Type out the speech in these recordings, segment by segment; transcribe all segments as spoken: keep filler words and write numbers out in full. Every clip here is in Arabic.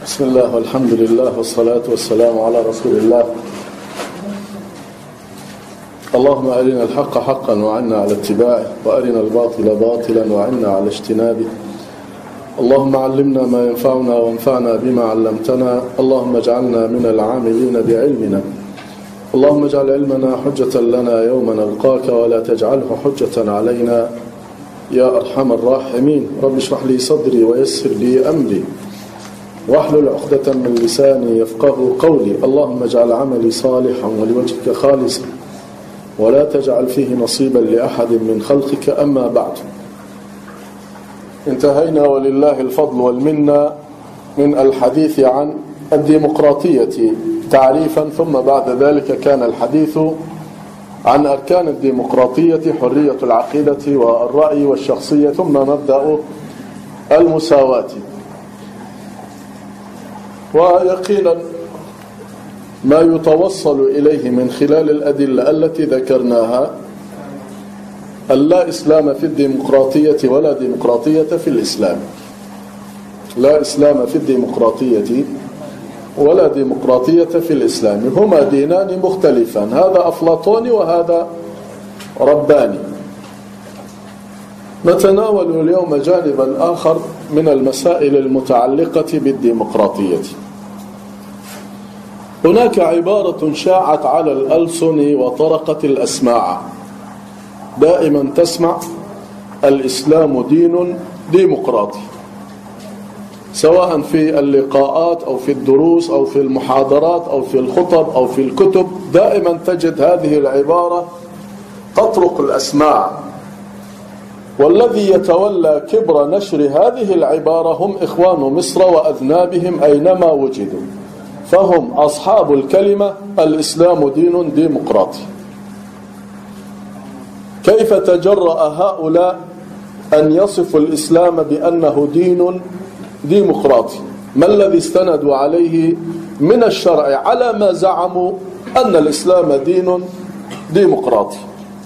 بسم الله والحمد لله والصلاة والسلام على رسول الله. اللهم أرنا الحق حقا وعنا على اتباعه، وأرنا الباطل باطلا وعنا على اجتنابه. اللهم علمنا ما ينفعنا وانفعنا بما علمتنا. اللهم اجعلنا من العاملين بعلمنا. اللهم اجعل علمنا حجة لنا يوم نلقاك ولا تجعله حجة علينا يا أرحم الراحمين. رب اشرح لي صدري ويسر لي أمري واحلل عقدة من لساني يفقه قولي. اللهم اجعل عملي صالحا ولوجهك خالصا ولا تجعل فيه نصيبا لأحد من خلقك. أما بعد، انتهينا ولله الفضل والمنة من الحديث عن الديمقراطية تعريفا، ثم بعد ذلك كان الحديث عن أركان الديمقراطية: حرية العقيدة والرأي والشخصية، ثم مبدأ المساواة. ويقينا ما يتوصل إليه من خلال الأدلة التي ذكرناها أن لا إسلام في الديمقراطية ولا ديمقراطية في الإسلام. لا إسلام في الديمقراطية ولا ديمقراطية في الإسلام، هما دينان مختلفان، هذا أفلاطوني وهذا رباني. نتناول اليوم جانبا آخر من المسائل المتعلقة بالديمقراطية. هناك عبارة شاعت على الألسن وطرقت الأسماع، دائما تسمع: الإسلام دين ديمقراطي، سواء في اللقاءات أو في الدروس أو في المحاضرات أو في الخطب أو في الكتب، دائما تجد هذه العبارة تطرق الأسماع. والذي يتولى كبر نشر هذه العبارة هم إخوان مصر وأذنابهم أينما وجدوا، فهم أصحاب الكلمة: الإسلام دين ديمقراطي. كيف تجرأ هؤلاء أن يصفوا الإسلام بأنه دين ديمقراطي؟ ما الذي استندوا عليه من الشرع على ما زعموا أن الإسلام دين ديمقراطي؟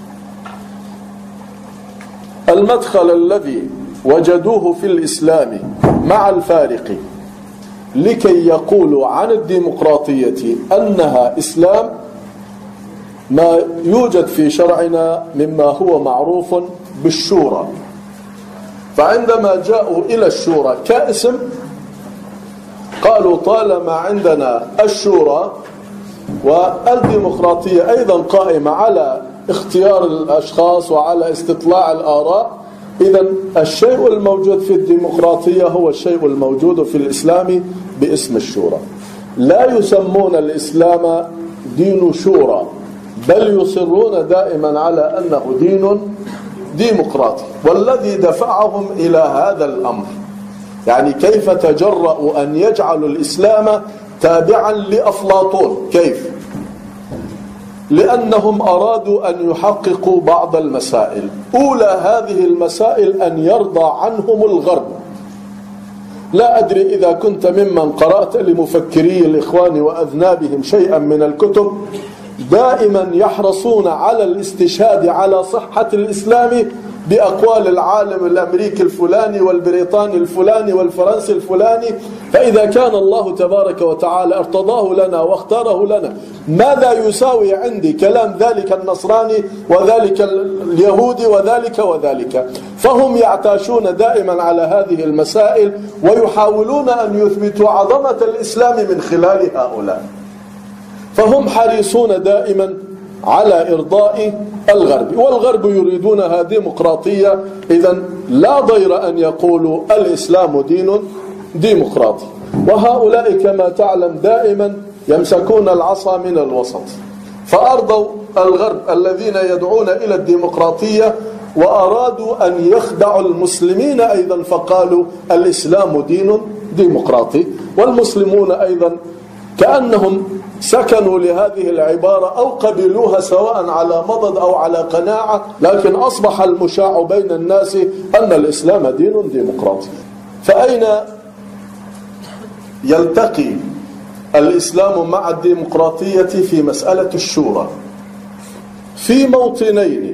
المدخل الذي وجدوه في الإسلام مع الفارق لكي يقولوا عن الديمقراطية أنها إسلام ما يوجد في شرعنا مما هو معروف بالشورى. فعندما جاءوا إلى الشورى كاسم قالوا: طالما عندنا الشورى والديمقراطية أيضا قائمة على اختيار الأشخاص وعلى استطلاع الآراء، إذن الشيء الموجود في الديمقراطية هو الشيء الموجود في الإسلام باسم الشورى. لا يسمون الإسلام دين شورى، بل يصرون دائما على أنه دين ديمقراطي. والذي دفعهم إلى هذا الأمر، يعني كيف تجرؤوا أن يجعلوا الإسلام تابعا لأفلاطون؟ كيف؟ لأنهم أرادوا أن يحققوا بعض المسائل. أولى هذه المسائل أن يرضى عنهم الغرب. لا أدري إذا كنت ممن قرأت لمفكري الإخوان وأذنابهم شيئا من الكتب، دائما يحرصون على الاستشهاد على صحة الإسلام بأقوال العالم الأمريكي الفلاني والبريطاني الفلاني والفرنسي الفلاني. فإذا كان الله تبارك وتعالى ارتضاه لنا واختاره لنا، ماذا يساوي عندي كلام ذلك النصراني وذلك اليهودي وذلك وذلك؟ فهم يعتاشون دائما على هذه المسائل ويحاولون أن يثبتوا عظمة الإسلام من خلال هؤلاء. فهم حريصون دائما على إرضاء الغرب، والغرب يريدونها ديمقراطية. إذن لا ضير أن يقولوا الإسلام دين ديمقراطي. وهؤلاء كما تعلم دائما يمسكون العصا من الوسط، فأرضوا الغرب الذين يدعون إلى الديمقراطية وأرادوا أن يخدعوا المسلمين أيضا، فقالوا الإسلام دين ديمقراطي. والمسلمون أيضا كأنهم سكنوا لهذه العبارة أو قبلوها سواء على مضض أو على قناعة، لكن أصبح المشاع بين الناس أن الإسلام دين ديمقراطي. فأين يلتقي الإسلام مع الديمقراطية في مسألة الشورى؟ في موطنين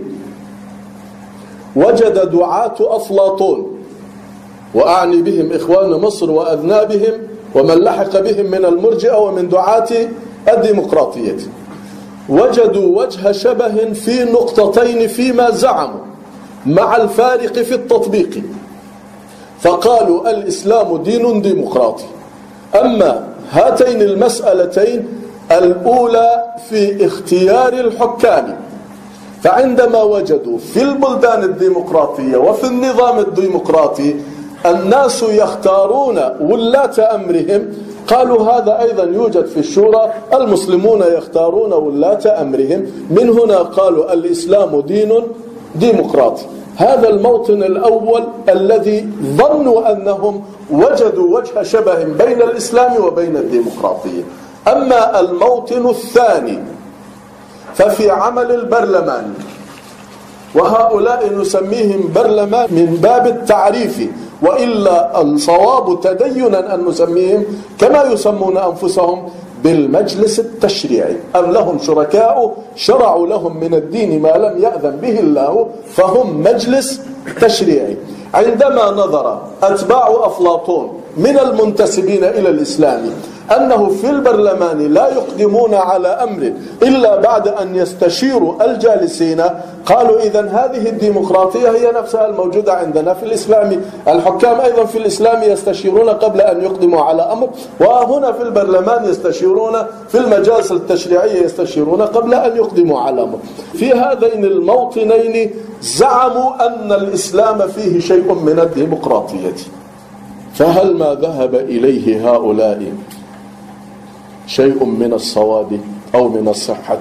وجد دعاة أفلاطون، وأعني بهم إخوان مصر وأذنابهم، ومن لحق بهم من المرجئة ومن دعاة الديمقراطية، وجدوا وجه شبه في نقطتين فيما زعموا مع الفارق في التطبيق، فقالوا الإسلام دين ديمقراطي. أما هاتين المسألتين الأولى في اختيار الحكام، فعندما وجدوا في البلدان الديمقراطية وفي النظام الديمقراطي الناس يختارون ولاة أمرهم، قالوا هذا أيضا يوجد في الشورى، المسلمون يختارون ولاة أمرهم، من هنا قالوا الإسلام دين ديمقراطي. هذا الموطن الأول الذي ظنوا أنهم وجدوا وجه شبه بين الإسلام وبين الديمقراطية. أما الموطن الثاني ففي عمل البرلمان، وهؤلاء نسميهم برلمان من باب التعريف، وإلا الصواب تدينا أن نسميهم كما يسمون أنفسهم بالمجلس التشريعي، أم لهم شركاء شرعوا لهم من الدين ما لم يأذن به الله، فهم مجلس تشريعي. عندما نظر أتباع أفلاطون من المنتسبين إلى الإسلام أنه في البرلمان لا يقدمون على أمر إلا بعد أن يستشيروا الجالسين، قالوا إذن هذه الديمقراطية هي نفسها الموجودة عندنا في الإسلام، الحكام أيضا في الإسلام يستشيرون قبل أن يقدموا على أمر، وهنا في البرلمان يستشيرون، في المجالس التشريعية يستشيرون قبل أن يقدموا على أمر. في هذين الموطنين زعموا أن الإسلام فيه شيء من الديمقراطية، فهل ما ذهب إليه هؤلاء شيء من الصواب أو من الصحة؟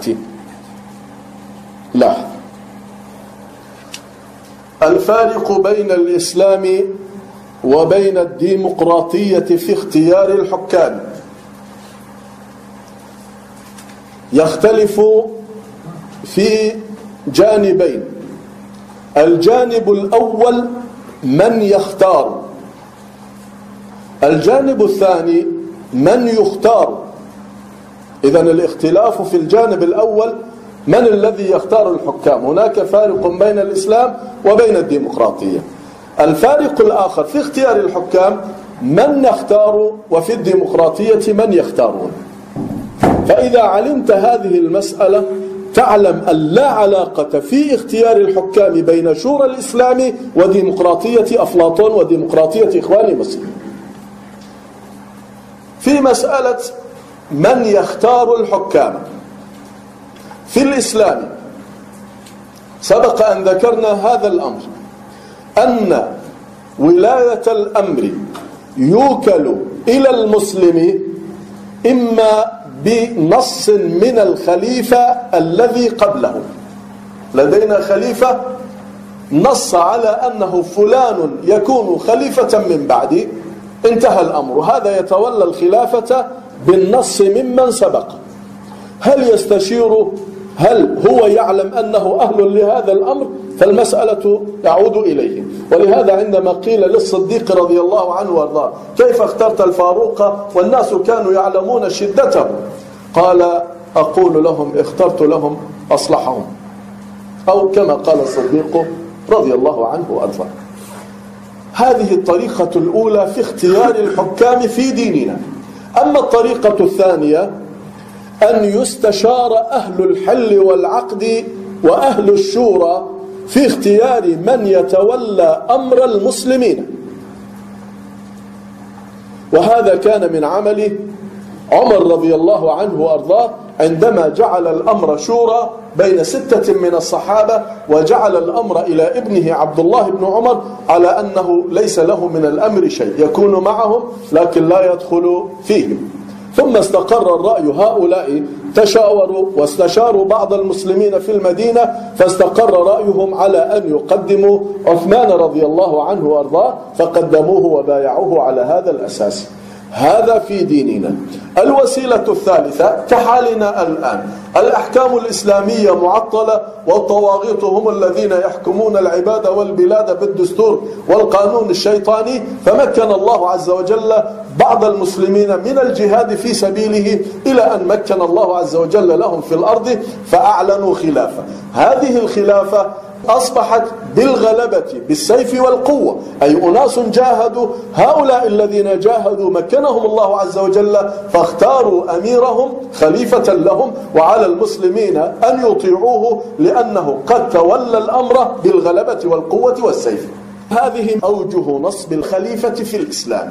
لا. الفارق بين الإسلام وبين الديمقراطية في اختيار الحكام يختلف في جانبين. الجانب الأول من يختار، الجانب الثاني من يختار. إذن الاختلاف في الجانب الأول من الذي يختار الحكام، هناك فارق بين الإسلام وبين الديمقراطية. الفارق الآخر في اختيار الحكام من نختار، وفي الديمقراطية من يختارون. فإذا علمت هذه المسألة تعلم أن لا علاقة في اختيار الحكام بين شورى الإسلام وديمقراطية أفلاطون وديمقراطية إخوان مسلمين. في مسألة من يختار الحكام في الإسلام سبق أن ذكرنا هذا الأمر، أن ولاية الأمر يوكل إلى المسلم إما بنص من الخليفة الذي قبله، لدينا خليفة نص على أنه فلان يكون خليفة من بعدي، انتهى الأمر، هذا يتولى الخلافة بالنص ممن سبق. هل يستشير، هل هو يعلم أنه أهل لهذا الأمر؟ فالمسألة تعود إليه. ولهذا عندما قيل للصديق رضي الله عنه وارضاه كيف اخترت الفاروق والناس كانوا يعلمون شدته، قال أقول لهم اخترت لهم أصلحهم، أو كما قال الصديق رضي الله عنه وارضاه. هذه الطريقة الأولى في اختيار الحكام في ديننا. أما الطريقة الثانية أن يستشار أهل الحل والعقد وأهل الشورى في اختيار من يتولى أمر المسلمين، وهذا كان من عمل عمر رضي الله عنه وأرضاه عندما جعل الأمر شورى بين ستة من الصحابة، وجعل الأمر إلى ابنه عبد الله بن عمر على أنه ليس له من الأمر شيء، يكون معهم لكن لا يدخل فيهم. ثم استقر الرأي، هؤلاء تشاوروا واستشاروا بعض المسلمين في المدينة، فاستقر رأيهم على أن يقدموا عثمان رضي الله عنه وأرضاه، فقدموه وبايعوه على هذا الأساس. هذا في ديننا. الوسيلة الثالثة كحالنا الآن، الأحكام الإسلامية معطلة والطواغيت هم الذين يحكمون العباد والبلاد بالدستور والقانون الشيطاني، فمكن الله عز وجل بعض المسلمين من الجهاد في سبيله إلى أن مكن الله عز وجل لهم في الأرض فأعلنوا خلافة. هذه الخلافة أصبحت بالغلبة بالسيف والقوة، أي أناس جاهدوا، هؤلاء الذين جاهدوا مكنهم الله عز وجل فاختاروا أميرهم خليفة لهم، وعلى المسلمين أن يطيعوه لأنه قد تولى الأمر بالغلبة والقوة والسيف. هذه أوجه نصب الخليفة في الإسلام.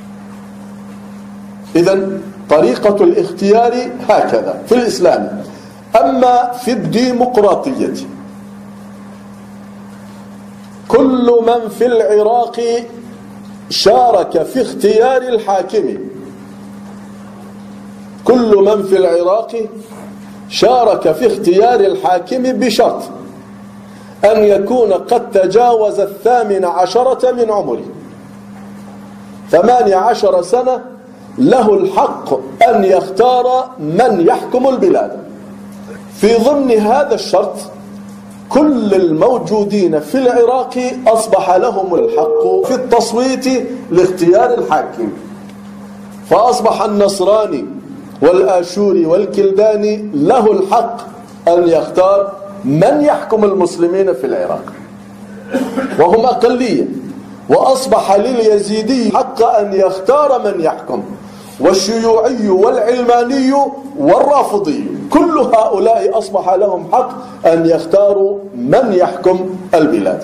إذن طريقة الاختيار هكذا في الإسلام. أما في الديمقراطية، كل من في العراق شارك في اختيار الحاكم، كل من في العراق شارك في اختيار الحاكم بشرط أن يكون قد تجاوز الثامن عشرة من عمره، ثمانية عشر سنة، له الحق أن يختار من يحكم البلاد. في ضمن هذا الشرط كل الموجودين في العراق أصبح لهم الحق في التصويت لاختيار الحاكم، فأصبح النصراني والآشوري والكلداني له الحق أن يختار من يحكم المسلمين في العراق، وهم أقلية. وأصبح لليزيدي حق أن يختار من يحكم، والشيوعي والعلماني والرافضي كل هؤلاء أصبح لهم حق أن يختاروا من يحكم البلاد.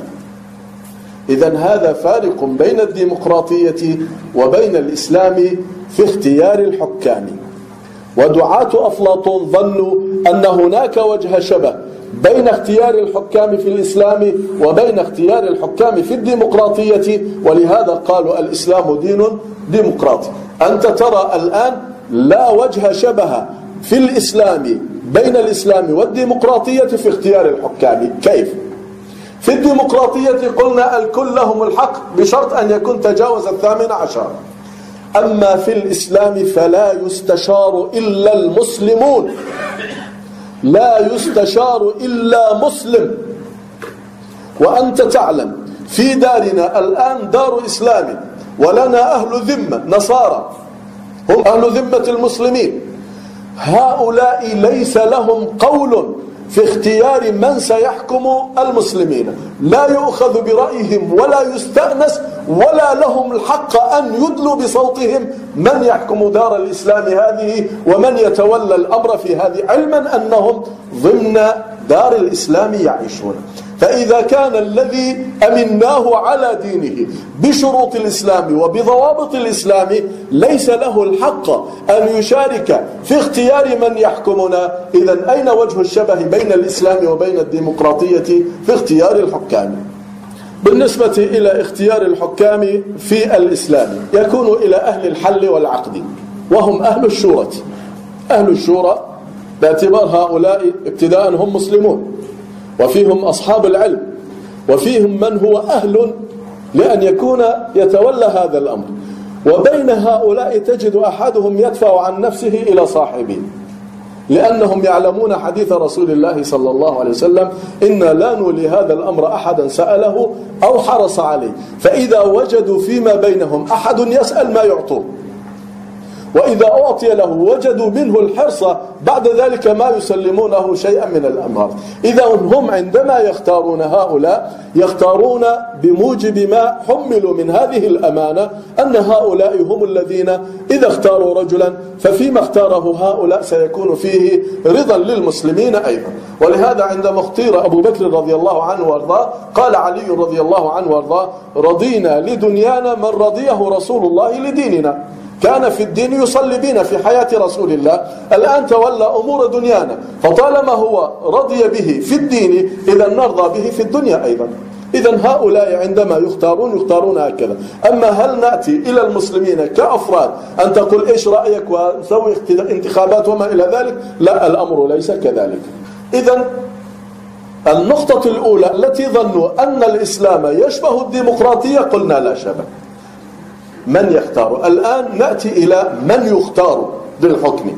إذن هذا فارق بين الديمقراطية وبين الإسلام في اختيار الحكام. ودعاة أفلاطون ظنوا أن هناك وجه شبه بين اختيار الحكام في الإسلام وبين اختيار الحكام في الديمقراطية، ولهذا قالوا الإسلام دين ديمقراطي. أنت ترى الآن لا وجه شبه في الإسلام بين الإسلام والديمقراطية في اختيار الحكام. كيف؟ في الديمقراطية قلنا الكل لهم الحق بشرط أن يكون تجاوز الثامن عشر، أما في الإسلام فلا يستشار إلا المسلمون، لا يستشار إلا مسلم. وأنت تعلم في دارنا الآن دار إسلام، ولنا أهل ذمة نصارى هم أهل ذمة المسلمين، هؤلاء ليس لهم قول في اختيار من سيحكم المسلمين، لا يؤخذ برأيهم ولا يستأنس، ولا لهم الحق أن يدلوا بصوتهم من يحكم دار الإسلام هذه ومن يتولى الأمر في هذه، علما أنهم ضمن دار الإسلام يعيشون. فإذا كان الذي أمناه على دينه بشروط الإسلام وبضوابط الإسلام ليس له الحق أن يشارك في اختيار من يحكمنا، إذن أين وجه الشبه بين الإسلام وبين الديمقراطية في اختيار الحكام؟ بالنسبة إلى اختيار الحكام في الإسلام يكون إلى أهل الحل والعقد، وهم أهل الشورى. أهل الشورى باعتبار هؤلاء ابتداء هم مسلمون، وفيهم أصحاب العلم، وفيهم من هو أهل لأن يكون يتولى هذا الأمر. وبين هؤلاء تجد أحدهم يدفع عن نفسه إلى صاحبه، لأنهم يعلمون حديث رسول الله صلى الله عليه وسلم: إن لا نولي هذا الأمر أحدا سأله أو حرص عليه، فإذا وجدوا فيما بينهم أحد يسأل ما يعطوه، وإذا أعطي له وجدوا منه الحرص بعد ذلك ما يسلمونه شيئا من الأمر. إذا هم عندما يختارون هؤلاء يختارون بموجب ما حملوا من هذه الأمانة، أن هؤلاء هم الذين إذا اختاروا رجلا ففيما اختاره هؤلاء سيكون فيه رضا للمسلمين أيضا. ولهذا عندما اختير أبو بكر رضي الله عنه وارضاه قال علي رضي الله عنه وارضاه: رضينا لدنيانا من رضيه رسول الله لديننا. كان في الدين يصلي بنا في حياة رسول الله، الآن تولى أمور دنيانا، فطالما هو رضي به في الدين إذا نرضى به في الدنيا أيضا. إذن هؤلاء عندما يختارون يختارون هكذا. أما هل نأتي إلى المسلمين كأفراد أن تقول إيش رأيك ونسوي انتخابات وما إلى ذلك؟ لا، الأمر ليس كذلك. إذن النقطة الأولى التي ظنوا أن الإسلام يشبه الديمقراطية قلنا لا شبه. من يختار؟ الآن نأتي إلى من يختار بالحكم.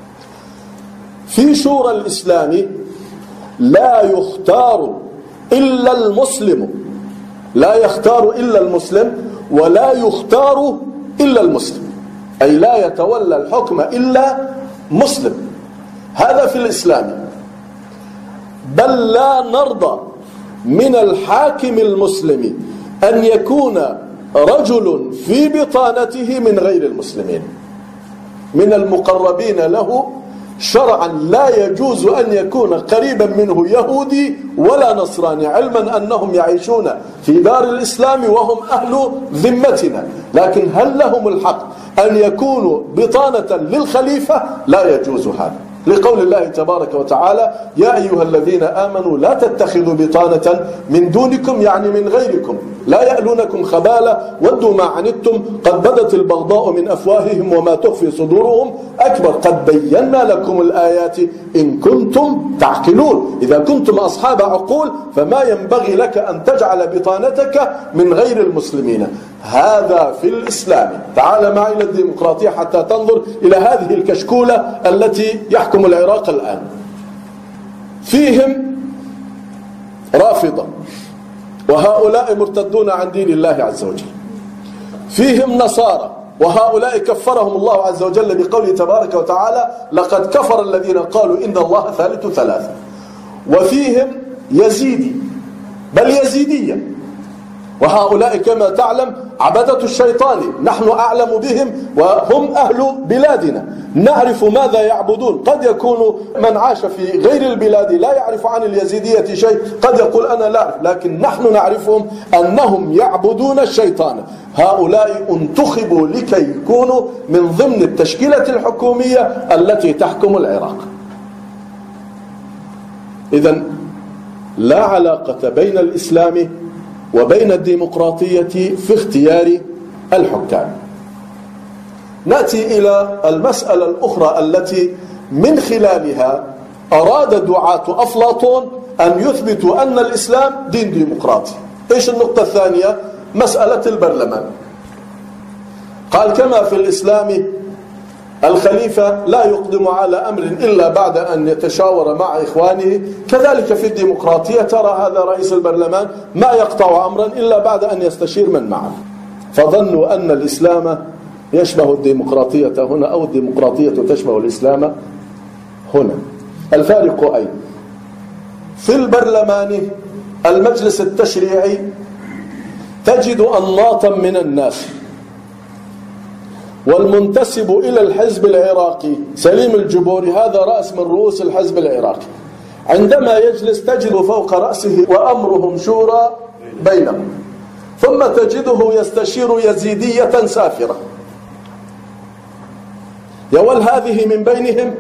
في شورى الإسلام لا يختار إلا المسلم، لا يختار إلا المسلم ولا يختار إلا المسلم، أي لا يتولى الحكم إلا مسلم. هذا في الإسلام. بل لا نرضى من الحاكم المسلم أن يكون رجل في بطانته من غير المسلمين، من المقربين له شرعا لا يجوز أن يكون قريبا منه يهودي ولا نصراني، علما أنهم يعيشون في دار الإسلام وهم أهل ذمتنا، لكن هل لهم الحق أن يكونوا بطانة للخليفة؟ لا يجوز هذا، لقول الله تبارك وتعالى: يا أيها الذين آمنوا لا تتخذوا بطانة من دونكم، يعني من غيركم، لا يألونكم خبالا ودوا ما عنتم قد بدت البغضاء من أفواههم وما تخفي صدورهم أكبر قد بينا لكم الآيات إن كنتم تعقلون. إذا كنتم أصحاب عقول فما ينبغي لك أن تجعل بطانتك من غير المسلمين. هذا في الإسلام. تعال معي إلى الديمقراطية حتى تنظر إلى هذه الكشكولة التي يحكم العراق الآن. فيهم رافضة، وهؤلاء مرتدون عن دين الله عز وجل. فيهم نصارى، وهؤلاء كفرهم الله عز وجل بقوله تبارك وتعالى: لقد كفر الذين قالوا إن الله ثالث ثلاثة. وفيهم يزيدي، بل يزيدية، وهؤلاء كما تعلم عبدة الشيطان، نحن أعلم بهم وهم أهل بلادنا، نعرف ماذا يعبدون. قد يكون من عاش في غير البلاد لا يعرف عن اليزيدية شيء، قد يقول أنا لا أعرف، لكن نحن نعرفهم أنهم يعبدون الشيطان. هؤلاء انتخبوا لكي يكونوا من ضمن التشكيلة الحكومية التي تحكم العراق. إذن لا علاقة بين الإسلام وبين الديمقراطية في اختيار الحكام. نأتي إلى المسألة الأخرى التي من خلالها أراد دعاة أفلاطون أن يثبتوا أن الإسلام دين ديمقراطي. إيش النقطة الثانية؟ مسألة البرلمان. قال: كما في الإسلام الخليفة لا يقدم على أمر إلا بعد أن يتشاور مع إخوانه، كذلك في الديمقراطية ترى هذا رئيس البرلمان ما يقطع أمرا إلا بعد أن يستشير من معه. فظنوا أن الإسلام يشبه الديمقراطية هنا، أو الديمقراطية تشبه الإسلام هنا. الفارق أين؟ في البرلمان المجلس التشريعي تجد أنماطا من الناس، والمنتسب إلى الحزب العراقي سليم الجبوري، هذا رأس من رؤوس الحزب العراقي، عندما يجلس تجد فوق رأسه وأمرهم شورى بينهم، ثم تجده يستشير يزيدية سافرة، يول هذه من بينهم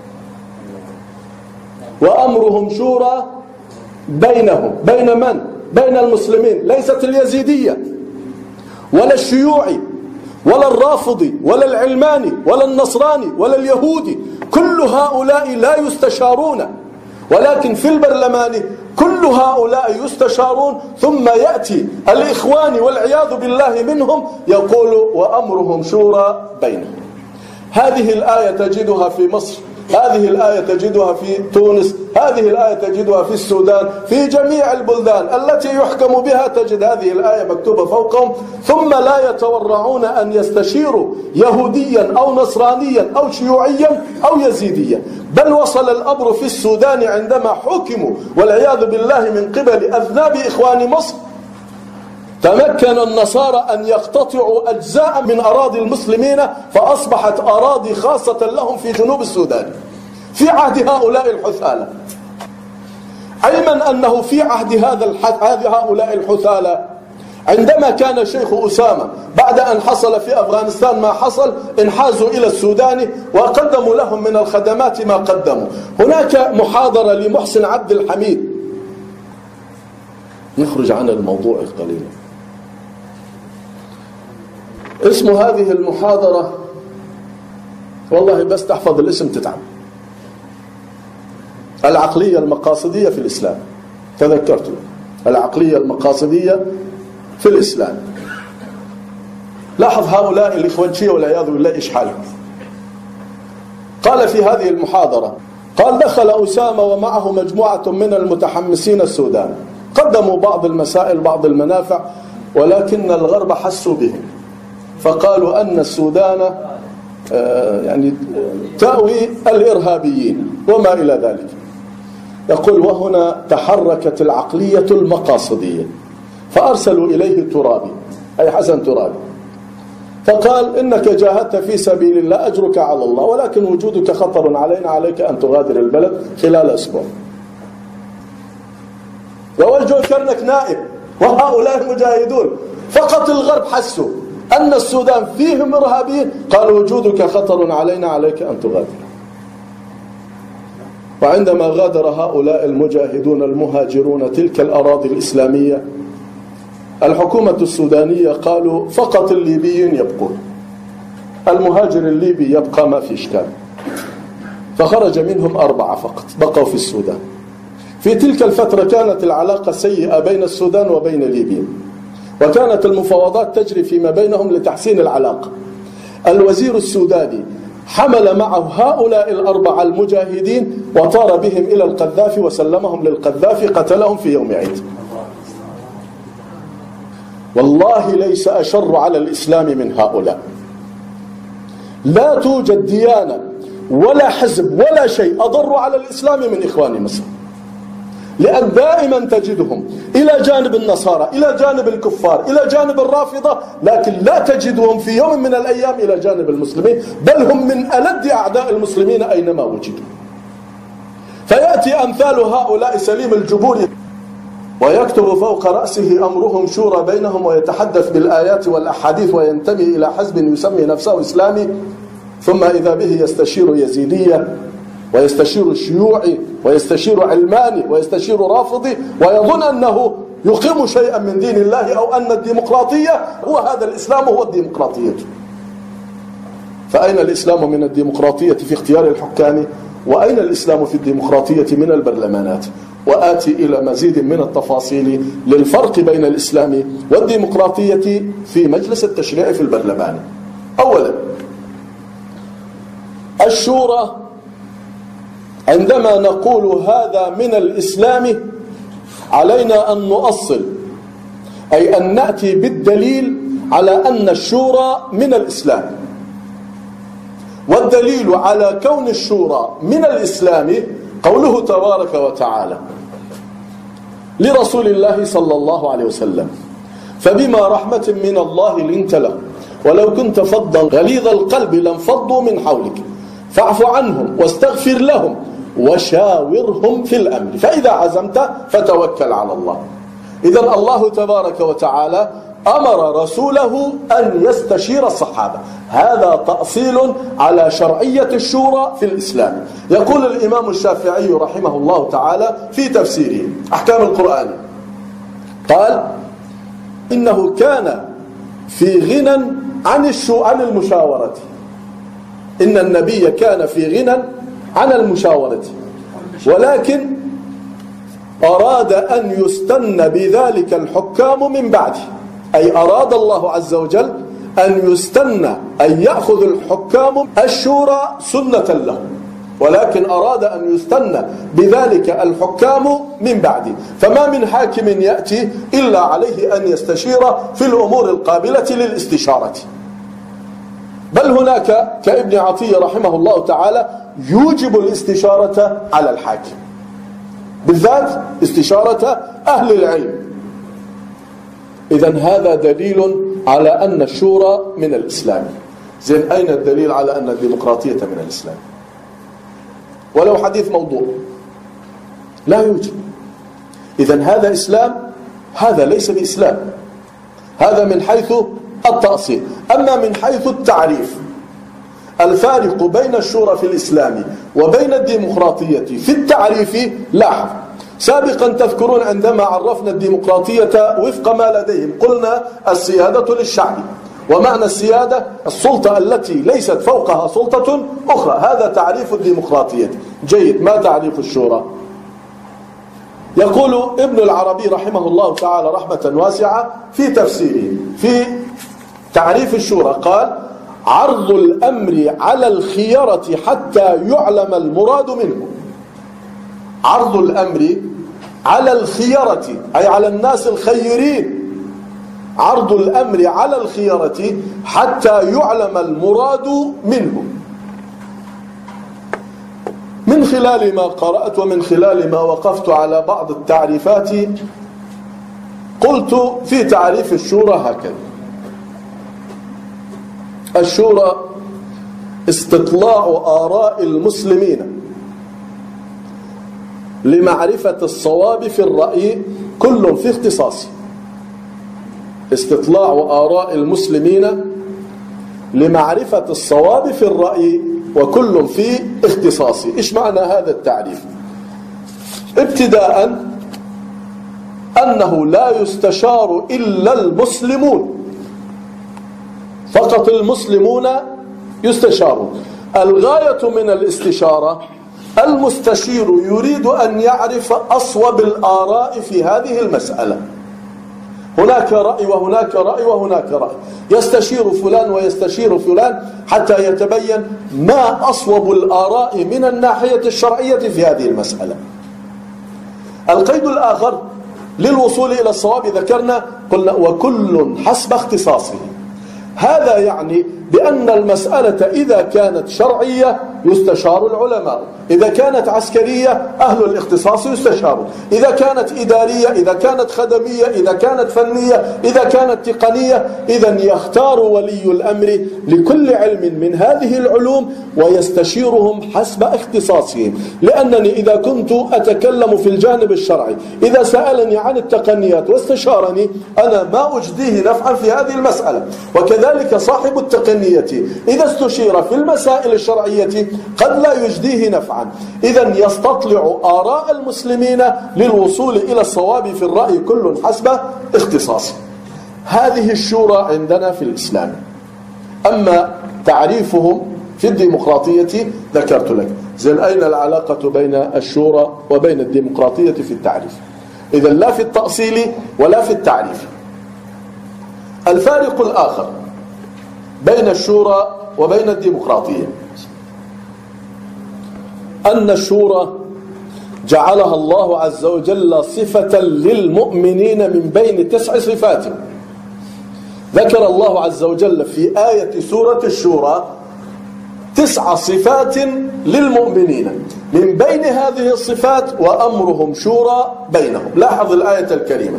وأمرهم شورى بينهم. بين من؟ بين المسلمين، ليست اليزيدية ولا الشيوعي ولا الرافضي ولا العلماني ولا النصراني ولا اليهودي، كل هؤلاء لا يستشارون، ولكن في البرلمان كل هؤلاء يستشارون، ثم يأتي الإخوان والعياذ بالله منهم يقول وأمرهم شورى بينهم. هذه الآية تجدها في مصر، هذه الآية تجدها في تونس، هذه الآية تجدها في السودان، في جميع البلدان التي يحكم بها تجد هذه الآية مكتوبة فوقهم، ثم لا يتورعون أن يستشيروا يهوديا أو نصرانيا أو شيوعيا أو يزيديا. بل وصل الأمر في السودان عندما حكموا والعياذ بالله من قبل أذناب إخوان مصر، تمكن النصارى أن يقتطعوا أجزاء من أراضي المسلمين، فأصبحت أراضي خاصة لهم في جنوب السودان في عهد هؤلاء الحثالة، علما أنه في عهد هذا هؤلاء الحثالة عندما كان الشيخ أسامة بعد أن حصل في أفغانستان ما حصل، انحازوا إلى السودان وقدموا لهم من الخدمات ما قدموا. هناك محاضرة لمحسن عبد الحميد، نخرج عن الموضوع قليلا، اسم هذه المحاضرة والله بس تحفظ الاسم تتعب، العقلية المقاصدية في الإسلام. تذكرت العقلية المقاصدية في الإسلام. لاحظ هؤلاء الإخوانشية والعياذ بالله إيش حالهم. قال في هذه المحاضرة، قال: دخل أسامة ومعه مجموعة من المتحمسين السودان، قدموا بعض المسائل بعض المنافع، ولكن الغرب حسوا بهم فقالوا أن السودان يعني تأوي الإرهابيين وما إلى ذلك. يقول: وهنا تحركت العقلية المقاصدية فأرسلوا إليه ترابي، أي حسن ترابي، فقال: إنك جاهدت في سبيل الله أجرك على الله، ولكن وجودك خطر علينا، عليك أن تغادر البلد خلال أسبوع. ووجه كرنك نائب وهؤلاء المجاهدون، فقط الغرب حسوا أن السودان فيهم إرهابيين، قال: وجودك خطر علينا، عليك أن تغادر. وعندما غادر هؤلاء المجاهدون المهاجرون تلك الأراضي الإسلامية، الحكومة السودانية قالوا: فقط الليبيين يبقون، المهاجر الليبي يبقى ما في إشكال. فخرج منهم أربعة فقط بقوا في السودان. في تلك الفترة كانت العلاقة سيئة بين السودان وبين ليبيا، وكانت المفاوضات تجري فيما بينهم لتحسين العلاقة. الوزير السوداني حمل معه هؤلاء الأربعة المجاهدين وطار بهم إلى القذافي وسلمهم للقذافي، قتلهم في يوم عيد. والله ليس أشر على الإسلام من هؤلاء. لا توجد ديانة ولا حزب ولا شيء أضر على الإسلام من إخوان مصر، لأن دائما تجدهم إلى جانب النصارى، إلى جانب الكفار، إلى جانب الرافضة، لكن لا تجدهم في يوم من الأيام إلى جانب المسلمين، بل هم من ألد أعداء المسلمين أينما وجدوا. فيأتي أمثال هؤلاء سليم الجبور ويكتب فوق رأسه أمرهم شورى بينهم، ويتحدث بالآيات والأحاديث، وينتمي إلى حزب يسمي نفسه إسلامي، ثم إذا به يستشير يزيدية، ويستشير الشيوعي، ويستشير علماني، ويستشير رافضي، ويظن أنه يقيم شيئا من دين الله، أو أن الديمقراطية هو هذا الإسلام هو الديمقراطية. فأين الإسلام من الديمقراطية في اختيار الحكام؟ وأين الإسلام في الديمقراطية من البرلمانات؟ وآتي إلى مزيد من التفاصيل للفرق بين الإسلام والديمقراطية في مجلس التشريع في البرلمان. أولا، الشورى عندما نقول هذا من الإسلام علينا أن نؤصل، أي أن نأتي بالدليل على أن الشورى من الإسلام. والدليل على كون الشورى من الإسلام قوله تبارك وتعالى لرسول الله صلى الله عليه وسلم: فبما رحمة من الله لنت له، ولو كنت فظا غليظ القلب لانفضوا من حولك، فاعف عنهم واستغفر لهم وشاورهم في الأمر، فإذا عزمت فتوكل على الله. إذن الله تبارك وتعالى أمر رسوله أن يستشير الصحابة. هذا تأصيل على شرعية الشورى في الإسلام. يقول الإمام الشافعي رحمه الله تعالى في تفسيره أحكام القرآن، قال: إنه كان في غنى عن عن المشاورة. إن النبي كان في غنى عن المشاورة، ولكن أراد أن يستن بذلك الحكام من بعده، أي أراد الله عز وجل أن يستن، أن يأخذ الحكام الشورى سنة له، ولكن أراد أن يستن بذلك الحكام من بعده. فما من حاكم يأتي إلا عليه أن يستشير في الأمور القابلة للاستشارة، بل هناك كابن عطية رحمه الله تعالى يوجب الاستشارة على الحاكم، بالذات استشارة أهل العلم. إذن هذا دليل على أن الشورى من الإسلام. زين، أين الدليل على أن الديمقراطية من الإسلام؟ ولو حديث موضوع لا يوجد. إذن هذا إسلام، هذا ليس بإسلام. هذا من حيث التأصيل. أما من حيث التعريف، الفارق بين الشورى في الإسلام وبين الديمقراطية في التعريف لاحظ. سابقا تذكرون عندما عرفنا الديمقراطية وفق ما لديهم قلنا السيادة للشعب، ومعنى السيادة السلطة التي ليست فوقها سلطة أخرى. هذا تعريف الديمقراطية. جيد، ما تعريف الشورى؟ يقول ابن العربي رحمه الله تعالى رحمة واسعة في تفسيره في تعريف الشورى، قال: عرض الأمر على الخيرة حتى يعلم المراد منه. عرض الأمر على الخيرة، أي على الناس الخيرين. عرض الأمر على الخيرة حتى يعلم المراد منه. من خلال ما قرأت ومن خلال ما وقفت على بعض التعريفات قلت في تعريف الشورى هكذا: الشورى استطلاع آراء المسلمين لمعرفة الصواب في الرأي كل في اختصاصه. استطلاع آراء المسلمين لمعرفة الصواب في الرأي وكل في اختصاصه. إيش معنى هذا التعريف؟ ابتداء أنه لا يستشار إلا المسلمون، فقط المسلمون يستشارون. الغاية من الاستشارة المستشير يريد أن يعرف أصوب الآراء في هذه المسألة. هناك رأي وهناك رأي وهناك رأي، يستشير فلان ويستشير فلان حتى يتبين ما أصوب الآراء من الناحية الشرعية في هذه المسألة. القيد الآخر للوصول إلى الصواب ذكرنا قلنا وكل حسب اختصاصه. هذا يعني بأن المسألة إذا كانت شرعية يستشار العلماء، إذا كانت عسكرية أهل الاختصاص يستشارون، إذا كانت إدارية، إذا كانت خدمية، إذا كانت فنية، إذا كانت تقنية، إذن يختار ولي الأمر لكل علم من هذه العلوم ويستشيرهم حسب اختصاصهم. لأنني إذا كنت أتكلم في الجانب الشرعي، إذا سألني عن التقنيات واستشارني أنا ما أجديه نفعا في هذه المسألة. وكذلك صاحب التقنية إذا استشير في المسائل الشرعية قد لا يجديه نفعا. إذن يستطلع آراء المسلمين للوصول إلى الصواب في الرأي كل حسب اختصاصه. هذه الشورى عندنا في الإسلام. أما تعريفهم في الديمقراطية ذكرت لك. زين أين العلاقة بين الشورى وبين الديمقراطية في التعريف؟ إذن لا في التأصيل ولا في التعريف. الفارق الآخر بين الشورى وبين الديمقراطية أن الشورى جعلها الله عز وجل صفة للمؤمنين من بين تسع صفات. ذكر الله عز وجل في آية سورة الشورى تسع صفات للمؤمنين، من بين هذه الصفات وأمرهم شورى بينهم. لاحظ الآية الكريمة: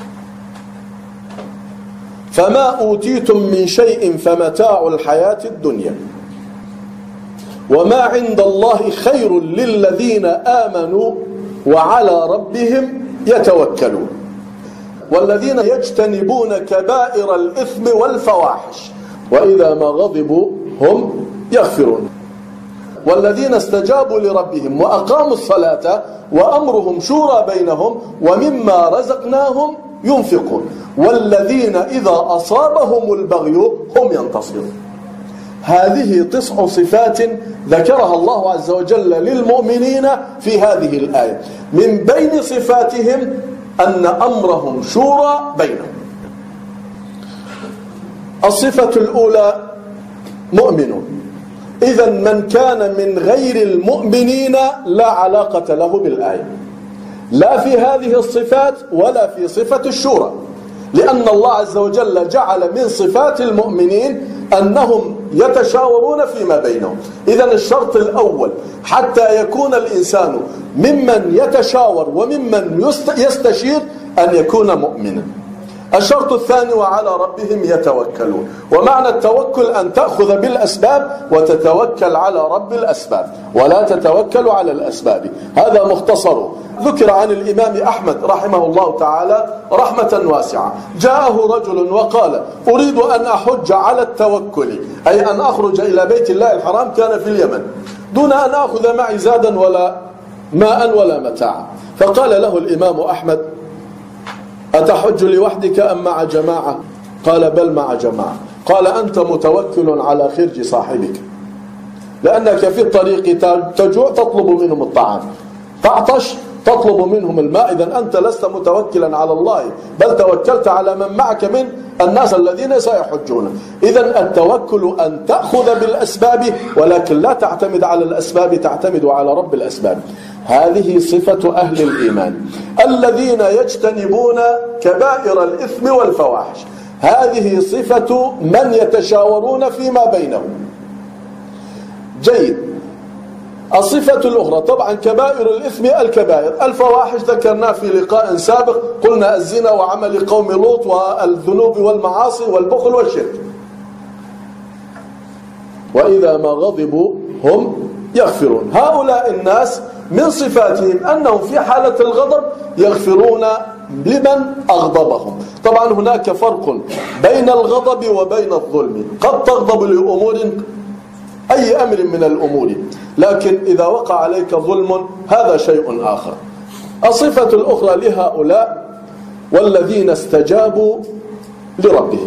فما أوتيتم من شيء فمتاع الحياة الدنيا وما عند الله خير للذين آمنوا وعلى ربهم يتوكلون والذين يجتنبون كبائر الإثم والفواحش وإذا ما غضبوا هم يغفرون والذين استجابوا لربهم وأقاموا الصلاة وأمرهم شورى بينهم ومما رزقناهم ينفقون والذين إذا أصابهم البغي هم ينتصرون. هذه تسع صفات ذكرها الله عز وجل للمؤمنين في هذه الآية. من بين صفاتهم أن أمرهم شورى بينهم. الصفة الأولى مؤمنون. إذا من كان من غير المؤمنين لا علاقة له بالآية، لا في هذه الصفات ولا في صفة الشورى، لأن الله عز وجل جعل من صفات المؤمنين أنهم يتشاورون فيما بينهم. إذن الشرط الأول حتى يكون الإنسان ممن يتشاور وممن يستشير أن يكون مؤمنا. الشرط الثاني وعلى ربهم يتوكلون. ومعنى التوكل أن تأخذ بالأسباب وتتوكل على رب الأسباب ولا تتوكل على الأسباب. هذا مختصر. ذكر عن الإمام أحمد رحمه الله تعالى رحمة واسعة، جاءه رجل وقال أريد أن أحج على التوكل، أي أن أخرج إلى بيت الله الحرام، كان في اليمن، دون أن أخذ معي زادا ولا ماء ولا متاعا. فقال له الإمام أحمد أتحج لوحدك أم مع جماعة؟ قال بل مع جماعة. قال أنت متوكل على خرج صاحبك، لأنك في الطريق تجوع تطلب منهم الطعام، تعطش تطلب منهم الماء، إذن أنت لست متوكلا على الله بل توكلت على من معك من الناس الذين سيحجون. إذن التوكل أن تأخذ بالأسباب ولكن لا تعتمد على الأسباب، تعتمد على رب الأسباب. هذه صفة أهل الإيمان الذين يجتنبون كبائر الإثم والفواحش. هذه صفة من يتشاورون فيما بينهم. جيد. الصفة الأخرى طبعا كبائر الإثم الكبائر. الفواحش ذكرنا في لقاء سابق، قلنا الزنا وعمل قوم لوط والذنوب والمعاصي والبخل والشرك. وإذا ما غضبوا هم يغفرون. هؤلاء الناس من صفاتهم أنهم في حالة الغضب يغفرون لمن أغضبهم. طبعا هناك فرق بين الغضب وبين الظلم. قد تغضب لأمور أي أمر من الأمور، لكن إذا وقع عليك ظلم هذا شيء آخر. الصفة الأخرى لهؤلاء والذين استجابوا لربهم،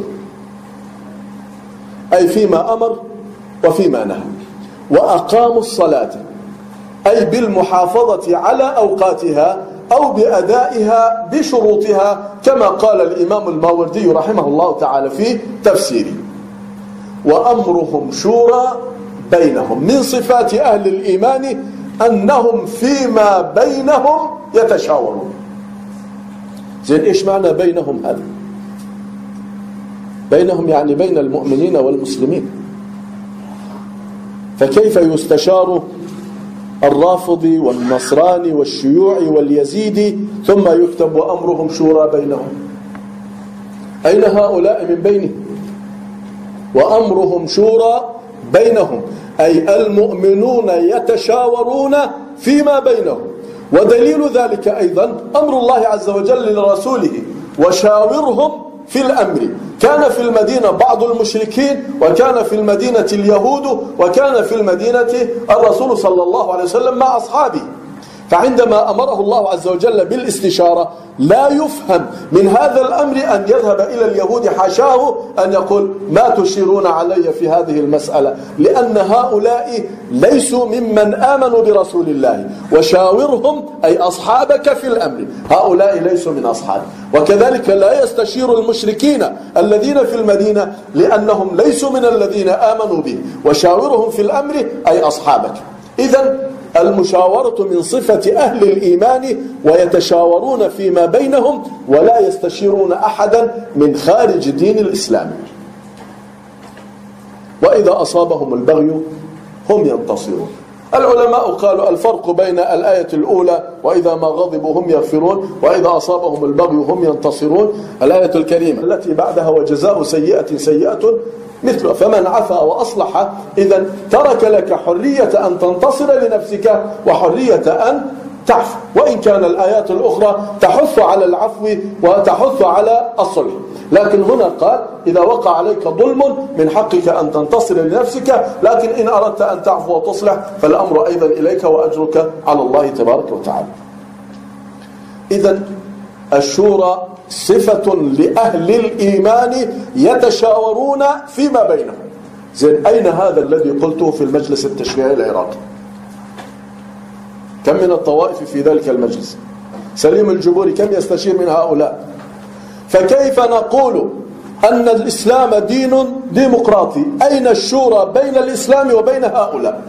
أي فيما أمر وفيما نهى، وأقاموا الصلاة أي بالمحافظة على أوقاتها أو بأدائها بشروطها، كما قال الإمام الماوردي رحمه الله تعالى في تفسيره. وأمرهم شورى بينهم. من صفات أهل الإيمان أنهم فيما بينهم يتشاورون. زين إيش معنى بينهم هذا؟ بينهم يعني بين المؤمنين والمسلمين. فكيف يستشار الرافضي والنصراني والشيوعي واليزيدي ثم يكتب وأمرهم شورى بينهم؟ أين هؤلاء من بينهم؟ وأمرهم شورى بينهم أي المؤمنون يتشاورون فيما بينهم. ودليل ذلك أيضا أمر الله عز وجل لرسوله وشاورهم في الأمر. كان في المدينة بعض المشركين، وكان في المدينة اليهود، وكان في المدينة الرسول صلى الله عليه وسلم مع أصحابه. فعندما أمره الله عز وجل بالاستشارة لا يفهم من هذا الأمر أن يذهب إلى اليهود حاشاه أن يقول ما تشيرون علي في هذه المسألة، لأن هؤلاء ليسوا ممن آمنوا برسول الله. وشاورهم أي أصحابك في الأمر، هؤلاء ليسوا من أصحابه. وكذلك لا يستشير المشركين الذين في المدينة لأنهم ليسوا من الذين آمنوا به. وشاورهم في الأمر أي أصحابك. إذن المشاورة من صفة أهل الإيمان، ويتشاورون فيما بينهم ولا يستشيرون أحدا من خارج دين الإسلام. وإذا أصابهم البغي هم ينتصرون. العلماء قالوا الفرق بين الآية الأولى وإذا ما غضبوا هم يغفرون، وإذا أصابهم البغي هم ينتصرون، الآية الكريمة التي بعدها وجزاء سيئة سيئة مثله فمن عفا وأصلح. إذن ترك لك حرية أن تنتصر لنفسك وحرية أن تعفو، وإن كان الآيات الأخرى تحث على العفو وتحث على الصلح. لكن هنا قال إذا وقع عليك ظلم من حقك أن تنتصر لنفسك، لكن إن أردت أن تعفو وتصلح فالأمر أيضا إليك وأجرك على الله تبارك وتعالى. إذن الشورى صفة لأهل الإيمان يتشاورون فيما بينهم. زين أين هذا الذي قلته في المجلس التشريعي العراقي؟ كم من الطوائف في ذلك المجلس؟ سليم الجبوري كم يستشير من هؤلاء؟ فكيف نقول أن الإسلام دين ديمقراطي؟ أين الشورى بين الإسلام وبين هؤلاء؟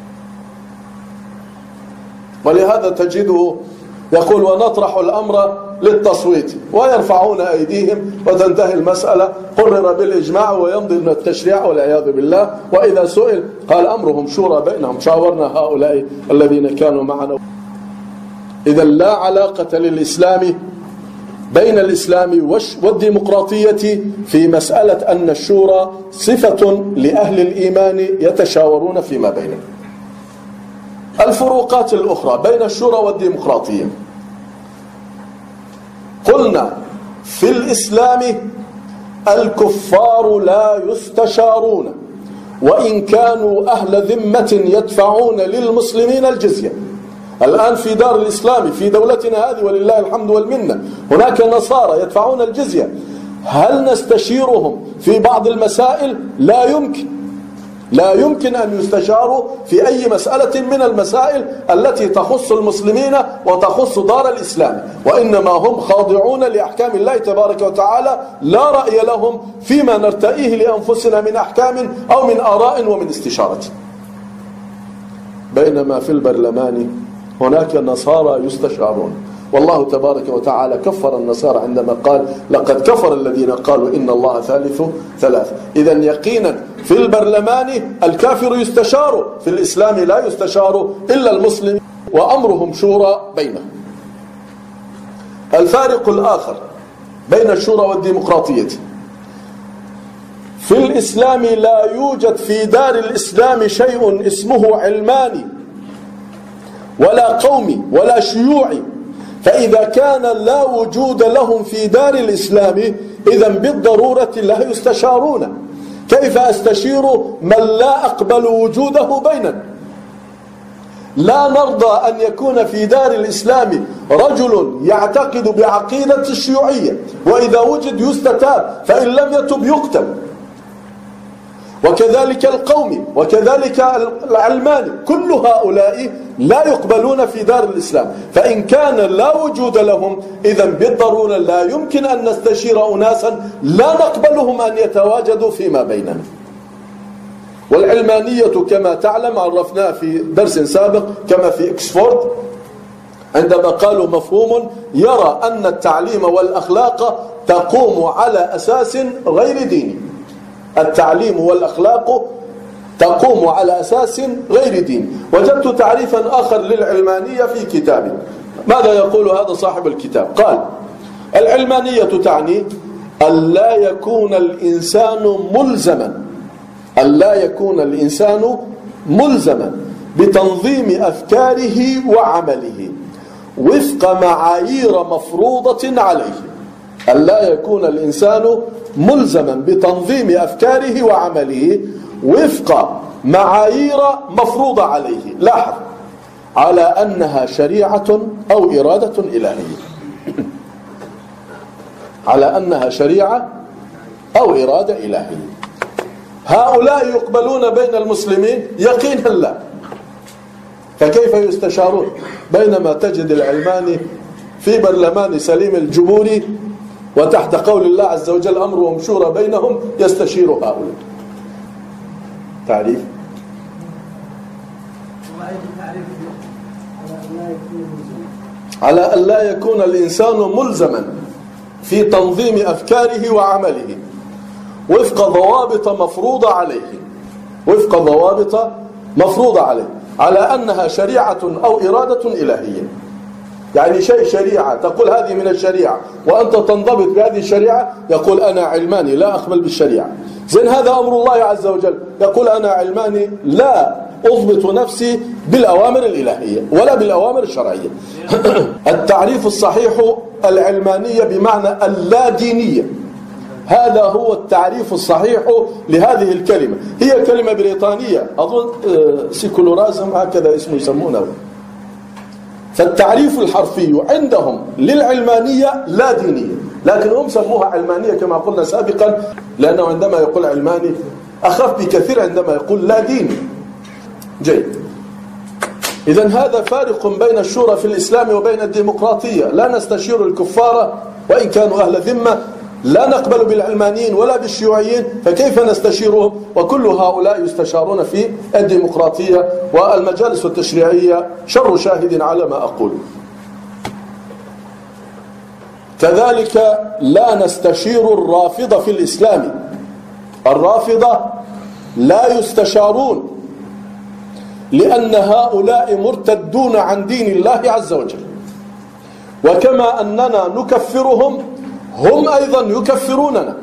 ولهذا تجده يقول ونطرح الأمر للتصويت، ويرفعون أيديهم وتنتهي المسألة قرر بالإجماع ويمضي من التشريع والعياذ بالله. وإذا سئل قال أمرهم شورى بينهم، شاورنا هؤلاء الذين كانوا معنا. إذا لا علاقة للإسلام بين الإسلام والديمقراطية في مسألة أن الشورى صفة لأهل الإيمان يتشاورون فيما بينهم. الفروقات الأخرى بين الشورى والديمقراطية، قلنا في الإسلام الكفار لا يستشارون وإن كانوا أهل ذمة يدفعون للمسلمين الجزية. الآن في دار الإسلام في دولتنا هذه ولله الحمد والمنة هناك نصارى يدفعون الجزية، هل نستشيرهم في بعض المسائل؟ لا يمكن، لا يمكن أن يستشاروا في أي مسألة من المسائل التي تخص المسلمين وتخص دار الإسلام، وإنما هم خاضعون لأحكام الله تبارك وتعالى، لا رأي لهم فيما نرتئيه لأنفسنا من أحكام أو من آراء ومن استشارة. بينما في البرلمان هناك نصارى يستشارون، والله تبارك وتعالى كفر النصارى عندما قال لقد كفر الذين قالوا إن الله ثالث ثلاث. إذن يقينا في البرلمان الكافر يستشار، في الإسلام لا يستشار إلا المسلم وأمرهم شورى بينهم. الفارق الآخر بين الشورى والديمقراطية: في الإسلام لا يوجد في دار الإسلام شيء اسمه علماني ولا قومي ولا شيوعي، فإذا كان لا وجود لهم في دار الإسلام إذن بالضرورة لا يستشارون. كيف أستشير من لا أقبل وجوده بيننا؟ لا نرضى أن يكون في دار الإسلام رجل يعتقد بعقيدة الشيوعية، وإذا وجد يستتاب، فإن لم يتب يقتل. وكذلك القومي وكذلك العلماني، كل هؤلاء لا يقبلون في دار الإسلام، فإن كان لا وجود لهم إذن بالضرورة لا يمكن أن نستشير أناسا لا نقبلهم أن يتواجدوا فيما بيننا. والعلمانية كما تعلم عرفناها في درس سابق كما في إكسفورد، عندما قالوا مفهوم يرى أن التعليم والأخلاق تقوم على أساس غير ديني. التعليم والأخلاق تقوم على أساس غير ديني. وجدت تعريفا آخر للعلمانية في كتابي. ماذا يقول هذا صاحب الكتاب؟ قال: العلمانية تعني ألا يكون الإنسان ملزما ألا يكون الإنسان ملزما بتنظيم أفكاره وعمله وفق معايير مفروضة عليه. ألا يكون الإنسان ملزما بتنظيم أفكاره وعمله وفق معايير مفروضة عليه، لاحظ، على أنها شريعة أو إرادة إلهية. على أنها شريعة أو إرادة إلهية. هؤلاء يقبلون بين المسلمين؟ يقينا لا. فكيف يستشارون؟ بينما تجد العلماني في برلمان سليم الجمهوري وتحت قول الله عز وجل أمرهم شورى بينهم يستشير هؤلاء. تعريف على أن لا يكون الإنسان ملزما في تنظيم أفكاره وعمله وفق ضوابط مفروضة عليه وفق ضوابط مفروضة عليه على أنها شريعة أو إرادة إلهية. يعني شيء شريعة تقول هذه من الشريعة وأنت تنضبط بهذه الشريعة، يقول أنا علماني لا أقبل بالشريعة. زين هذا أمر الله عز وجل، يقول أنا علماني لا أضبط نفسي بالأوامر الإلهية ولا بالأوامر الشرعية. التعريف الصحيح العلمانية بمعنى اللا دينية، هذا هو التعريف الصحيح لهذه الكلمة. هي كلمة بريطانية أظن سيكولورازم هكذا اسمه يسمونه. فالتعريف الحرفي عندهم للعلمانية لا دينية، لكن هم سموها علمانية كما قلنا سابقا، لأنه عندما يقول علماني أخف بكثير عندما يقول لا ديني. جيد. إذن هذا فارق بين الشورى في الإسلام وبين الديمقراطية. لا نستشير الكفار وإن كانوا أهل ذمة، لا نقبل بالعلمانيين ولا بالشيوعيين، فكيف نستشيرهم؟ وكل هؤلاء يستشارون في الديمقراطية، والمجالس التشريعية شر شاهد على ما أقول. كذلك لا نستشير الرافضة في الإسلام. الرافضة لا يستشارون لأن هؤلاء مرتدون عن دين الله عز وجل، وكما أننا نكفرهم هم أيضا يكفروننا،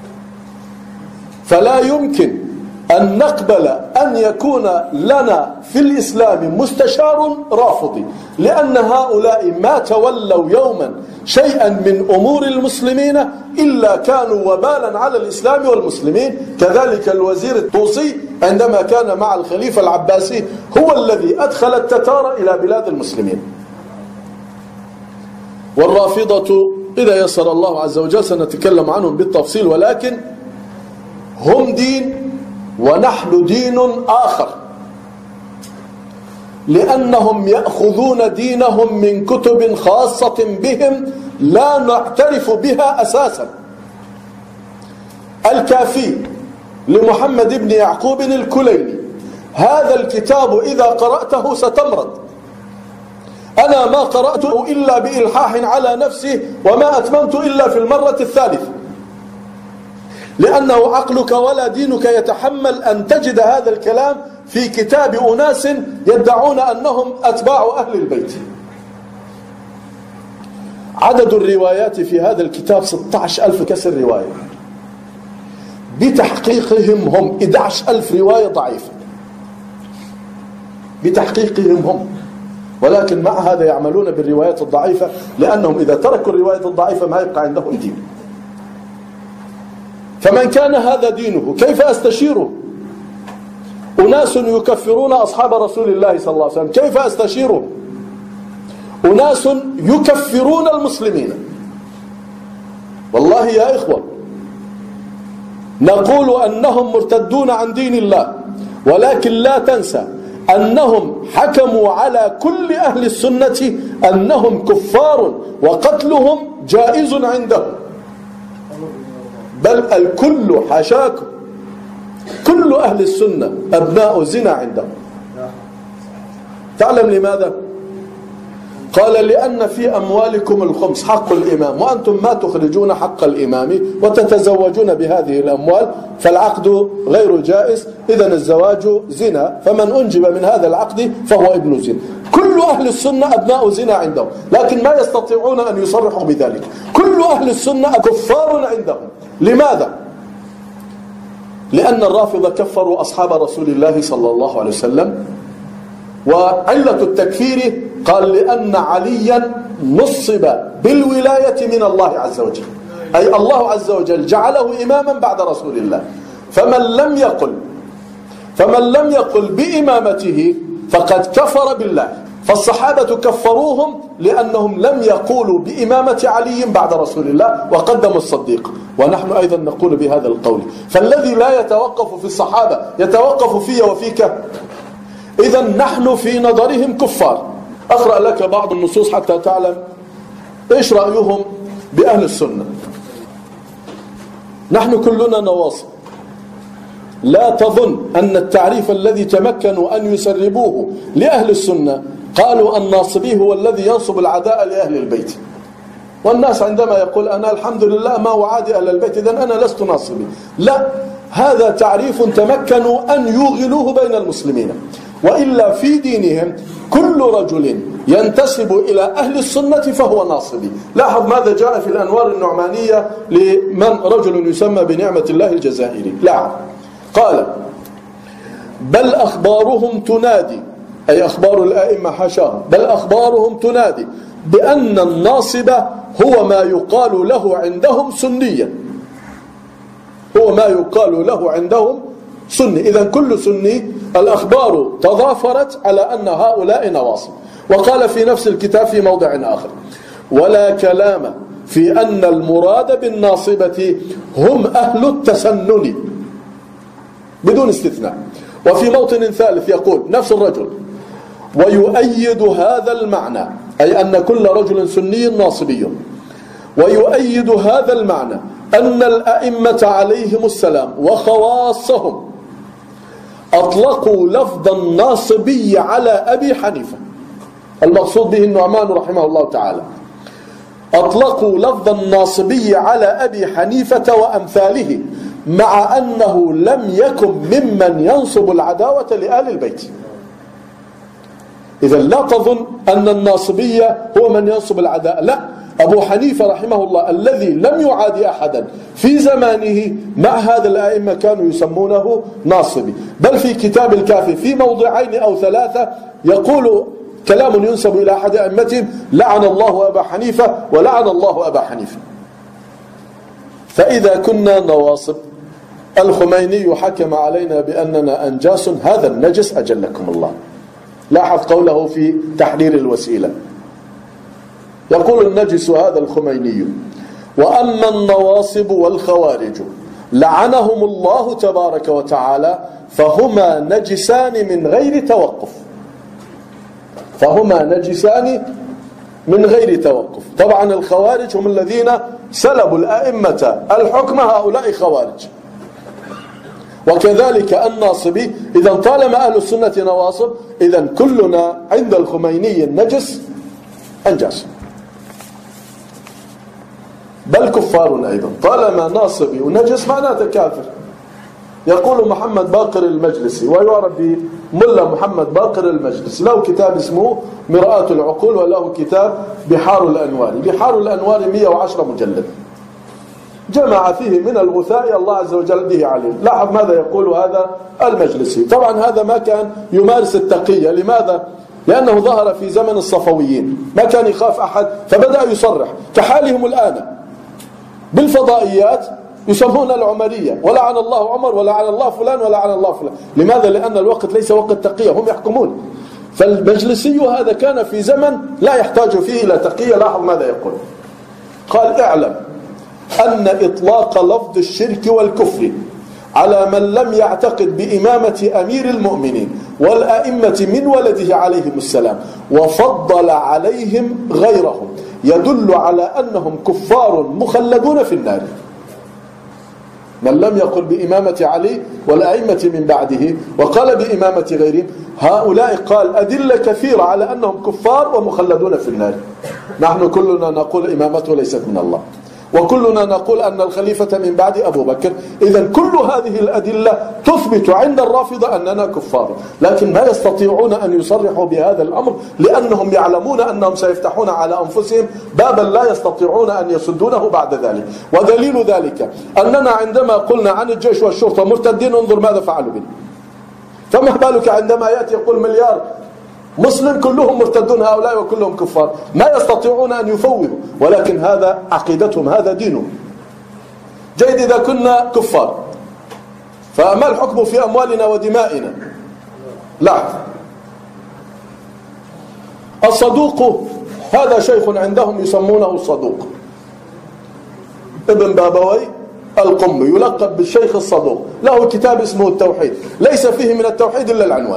فلا يمكن أن نقبل أن يكون لنا في الإسلام مستشار رافضي، لأن هؤلاء ما تولوا يوما شيئا من أمور المسلمين إلا كانوا وبالا على الإسلام والمسلمين. كذلك الوزير الطوسي عندما كان مع الخليفة العباسي هو الذي أدخل التتار إلى بلاد المسلمين. والرافضة إذا يسر الله عز وجل سنتكلم عنهم بالتفصيل، ولكن هم دين ونحن دين آخر، لأنهم يأخذون دينهم من كتب خاصة بهم لا نعترف بها أساسا. الكافي لمحمد بن يعقوب الكليني، هذا الكتاب إذا قرأته ستمرض. أنا ما قرأته إلا بإلحاح على نفسي وما أتممت إلا في المرة الثالثة، لأنه عقلك ولا دينك يتحمل أن تجد هذا الكلام في كتاب أناس يدعون أنهم أتباع أهل البيت. عدد الروايات في هذا الكتاب ستة عشر ألف كسر رواية، بتحقيقهم هم أحد عشر ألف رواية ضعيفة، بتحقيقهم هم، ولكن مع هذا يعملون بالروايات الضعيفة، لأنهم إذا تركوا الروايات الضعيفة ما يبقى عندهم دين. فمن كان هذا دينه كيف أستشيره؟ أناس يكفرون أصحاب رسول الله صلى الله عليه وسلم، كيف أستشيره؟ أناس يكفرون المسلمين. والله يا إخوة نقول أنهم مرتدون عن دين الله، ولكن لا تنسى أنهم حكموا على كل أهل السنة أنهم كفار وقتلهم جائز عندهم، بل الكل حاشاكم كل أهل السنة أبناء زنا عندهم. تعلم لماذا؟ قال لأن في أموالكم الخمس حق الإمام، وأنتم ما تخرجون حق الإمام وتتزوجون بهذه الأموال، فالعقد غير جائز، إذن الزواج زنا، فمن أنجب من هذا العقد فهو ابن زنا. كل أهل السنة أبناء زنا عندهم، لكن ما يستطيعون أن يصرحوا بذلك. كل أهل السنة كفار عندهم. لماذا؟ لأن الرافضة كفروا أصحاب رسول الله صلى الله عليه وسلم، وعلة التكفير قال لأن عليا نصب بالولاية من الله عز وجل، أي الله عز وجل جعله إماما بعد رسول الله، فمن لم يقل فمن لم يقل بإمامته فقد كفر بالله. فالصحابة كفروهم لأنهم لم يقولوا بإمامة علي بعد رسول الله وقدموا الصديق، ونحن أيضا نقول بهذا القول. فالذي لا يتوقف في الصحابة يتوقف في وفيك، إذن نحن في نظرهم كفار. أقرأ لك بعض النصوص حتى تعلم إيش رأيهم بأهل السنة. نحن كلنا نواصب، لا تظن أن التعريف الذي تمكنوا أن يسربوه لأهل السنة قالوا الناصبي هو الذي ينصب العداء لأهل البيت. والناس عندما يقول أنا الحمد لله ما أعادي أهل البيت إذن أنا لست ناصبي، لا، هذا تعريف تمكنوا أن يوغلوه بين المسلمين. وإلا في دينهم كل رجل ينتسب إلى أهل السنة فهو ناصبي. لاحظ ماذا جاء في الأنوار النعمانية لمن رجل يسمى بنعمة الله الجزائري. لاحظ قال بل أخبارهم تنادي، أي أخبار الآئمة حاشاهم، بل أخبارهم تنادي بأن الناصب هو ما يقال له عندهم سنيا، هو ما يقال له عندهم سني. إذن كل سني الأخبار تضافرت على أن هؤلاء نواصب. وقال في نفس الكتاب في موضع آخر ولا كلام في أن المراد بالناصبة هم أهل التسنن بدون استثناء. وفي موطن ثالث يقول نفس الرجل ويؤيد هذا المعنى، أي أن كل رجل سني ناصبي، ويؤيد هذا المعنى أن الأئمة عليهم السلام وخواصهم أطلقوا لفظ الناصبي على أبي حنيفة، المقصود به النعمان رحمه الله تعالى، أطلقوا لفظ الناصبي على أبي حنيفة وأمثاله، مع أنه لم يكن ممن ينصب العداوة لآل البيت. إذا لا تظن أن الناصبي هو من ينصب العداء، لا، أبو حنيفة رحمه الله الذي لم يعادي أحدا في زمانه مع هذا الأئمة كانوا يسمونه ناصبي. بل في كتاب الكافي في موضعين أو ثلاثة يقول كلام ينسب إلى أحد أئمتهم لعن الله أبا حنيفة ولعن الله أبا حنيفة. فإذا كنا نواصب الخميني حكم علينا بأننا أنجاس، هذا النجس أجلكم الله. لاحظ قوله في تحرير الوسيلة يقول النجس هذا الخميني وأما النواصب والخوارج لعنهم الله تبارك وتعالى فهما نجسان من غير توقف، فهما نجسان من غير توقف. طبعا الخوارج هم الذين سلبوا الأئمة الحكم، هؤلاء خوارج. وكذلك الناصبي، إذا طالما أهل السنة نواصب إذا كلنا عند الخميني النجس أنجاس. بل كفار أيضا. طالما ناصبي ونجس معناته كافر. يقول محمد باقر المجلسي ويعرف بملا محمد باقر المجلسي، له كتاب اسمه مرآة العقول وله كتاب بحار الأنوار. بحار الأنوار مئة وعشرة مجلد، جمع فيه من الغثاء الله عز وجل به عليه. لاحظ ماذا يقول هذا المجلسي. طبعا هذا ما كان يمارس التقية. لماذا؟ لأنه ظهر في زمن الصفويين، ما كان يخاف أحد فبدأ يصرح كحالهم الآن بالفضائيات يسمون العمرية، ولعن الله عمر ولعن الله فلان ولعن الله فلان. لماذا؟ لأن الوقت ليس وقت تقية، هم يحكمون. فالمجلسي هذا كان في زمن لا يحتاج فيه إلى تقية. لاحظ ماذا يقول. قال: اعلم أن إطلاق لفظ الشرك والكفر على من لم يعتقد بإمامة أمير المؤمنين والأئمة من ولده عليهم السلام وفضل عليهم غيرهم يدل على أنهم كفار مخلدون في النار. من لم يقل بإمامة علي والأئمة من بعده وقال بإمامة غيرهم، هؤلاء قال أدلة كثيرة على أنهم كفار ومخلدون في النار. نحن كلنا نقول إمامته ليست من الله، وكلنا نقول أن الخليفة من بعد أبو بكر. إذن كل هذه الأدلة تثبت عند الرافضة أننا كفار، لكن ما يستطيعون أن يصرحوا بهذا الأمر لأنهم يعلمون أنهم سيفتحون على أنفسهم بابا لا يستطيعون أن يسدونه بعد ذلك. ودليل ذلك أننا عندما قلنا عن الجيش والشرطة مرتدين انظر ماذا فعلوا بنا. فما بالك عندما يأتي يقول مليار مسلم كلهم مرتدون هؤلاء وكلهم كفار. ما يستطيعون أن يفوهوا، ولكن هذا عقيدتهم، هذا دينهم. جيد، إذا كنا كفار فما الحكم في أموالنا ودمائنا؟ لا. الصدوق هذا شيخ عندهم يسمونه الصدوق، ابن بابوي القمي يلقب بالشيخ الصدوق، له كتاب اسمه التوحيد، ليس فيه من التوحيد إلا العنوان.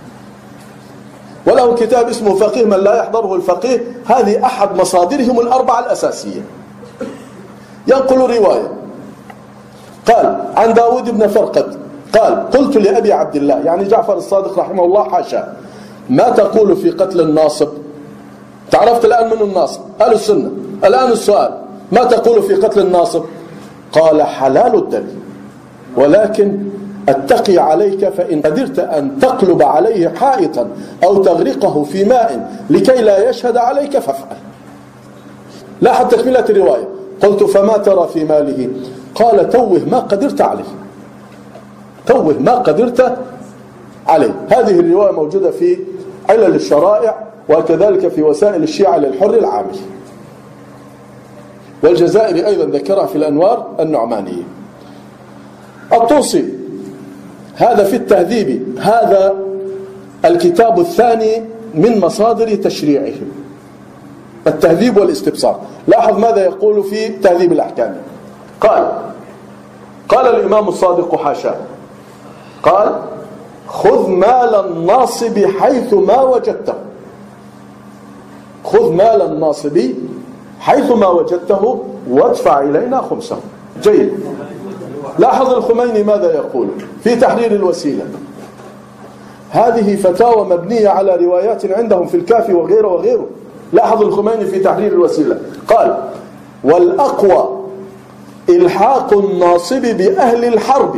وله كتاب اسمه فقيه من لا يحضره الفقيه، هذه أحد مصادرهم الأربعة الأساسية. ينقل رواية قال عن داود بن فرقد قال: قلت لأبي عبد الله يعني جعفر الصادق رحمه الله حاشا، ما تقول في قتل الناصب؟ تعرفت الآن من الناصب أهل السنة، الآن السؤال ما تقول في قتل الناصب؟ قال: حلال الدم، ولكن اتقي عليك فإن قدرت أن تقلب عليه حائطا أو تغرقه في ماء لكي لا يشهد عليك فافعل. لاحظ تكملة الرواية. قلت: فما ترى في ماله؟ قال: توه ما قدرت عليه، توه ما قدرت عليه. هذه الرواية موجودة في علل الشرائع وكذلك في وسائل الشيعة للحر العامل، والجزائري أيضا ذكرها في الأنوار النعمانية. الطوسي هذا في التهذيب، هذا الكتاب الثاني من مصادر تشريعهم، التهذيب والاستبصار. لاحظ ماذا يقول في تهذيب الأحكام. قال قال الإمام الصادق حاشا، قال: خذ مال الناصب حيث ما وجدته، خذ مال الناصب حيث ما وجدته وادفع إلينا خمسه. جيد. لاحظ الخميني ماذا يقول في تحرير الوسيلة. هذه فتاوى مبنية على روايات عندهم في الكافي وغيره وغيره. لاحظ الخميني في تحرير الوسيلة قال: والأقوى إلحاق الناصب بأهل الحرب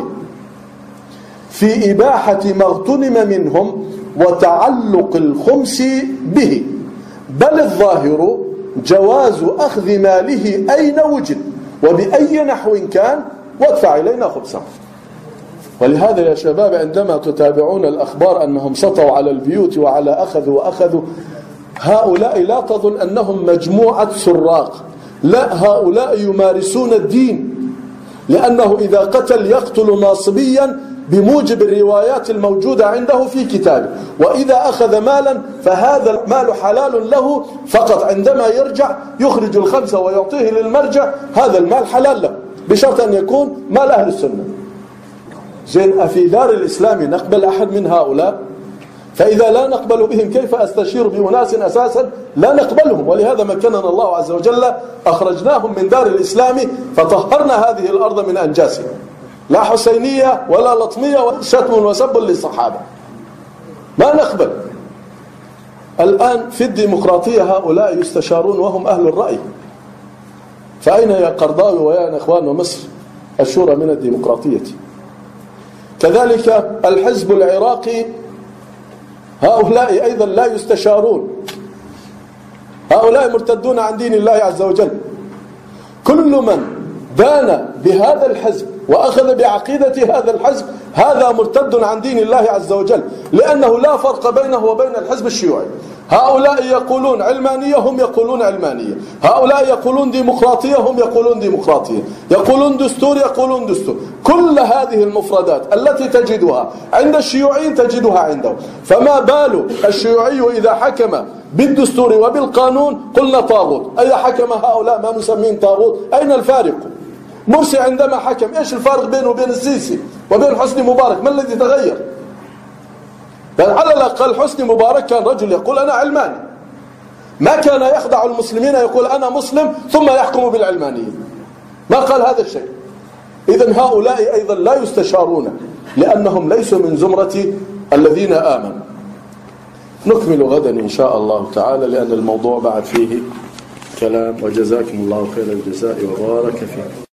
في إباحة ما اغتنم منهم وتعلق الخمس به، بل الظاهر جواز أخذ ماله أين وجد وبأي نحو كان وادفع إلينا خمسه. ولهذا يا شباب عندما تتابعون الأخبار أنهم سطوا على البيوت وعلى أخذوا وأخذوا، هؤلاء لا تظن أنهم مجموعة سراق، لا، هؤلاء يمارسون الدين، لأنه إذا قتل يقتل ناصبيا بموجب الروايات الموجودة عنده في كتابه، وإذا أخذ مالا فهذا المال حلال له فقط، عندما يرجع يخرج الخمسة ويعطيه للمرجع، هذا المال حلال له بشرط أن يكون مال أهل السنة. زين، أفي دار الإسلام نقبل أحد من هؤلاء؟ فإذا لا نقبل بهم كيف أستشير بأناس أساسا لا نقبلهم؟ ولهذا مكننا الله عز وجل، أخرجناهم من دار الإسلام فطهرنا هذه الأرض من أنجاسها، لا حسينية ولا لطمية وشتم وسب للصحابة، ما نقبل. الآن في الديمقراطية هؤلاء يستشارون وهم أهل الرأي، فأين يا قرضاوي ويا إخوان مصر الشورى من الديمقراطية؟ كذلك الحزب العراقي، هؤلاء أيضا لا يستشارون، هؤلاء مرتدون عن دين الله عز وجل. كل من دان بهذا الحزب وأخذ بعقيدة هذا الحزب هذا مرتد عن دين الله عز وجل، لأنه لا فرق بينه وبين الحزب الشيوعي. هؤلاء يقولون علمانية، هم يقولون علمانية. هؤلاء يقولون ديمقراطية، هم يقولون ديمقراطية. يقولون دستور، يقولون دستور. كل هذه المفردات التي تجدها عند الشيوعيين تجدها عندهم. فما بال الشيوعي إذا حكم بالدستور وبالقانون قلنا طاغوت؟ أي حكم هؤلاء ما نسمين طاغوت؟ أين الفارق؟ مرسي عندما حكم ايش الفارق بينه وبين السيسي وبين حسني مبارك؟ ما الذي تغير؟ على الأقل حسني مبارك كان رجل يقول أنا علماني، ما كان يخدع المسلمين يقول أنا مسلم ثم يحكم بالعلمانية، ما قال هذا الشيء. إذن هؤلاء أيضا لا يستشارون لأنهم ليسوا من زمرة الذين آمنوا. نكمل غدا إن شاء الله تعالى لأن الموضوع بعد فيه كلام. وجزاكم الله خير الجزاء وبارك فيكم.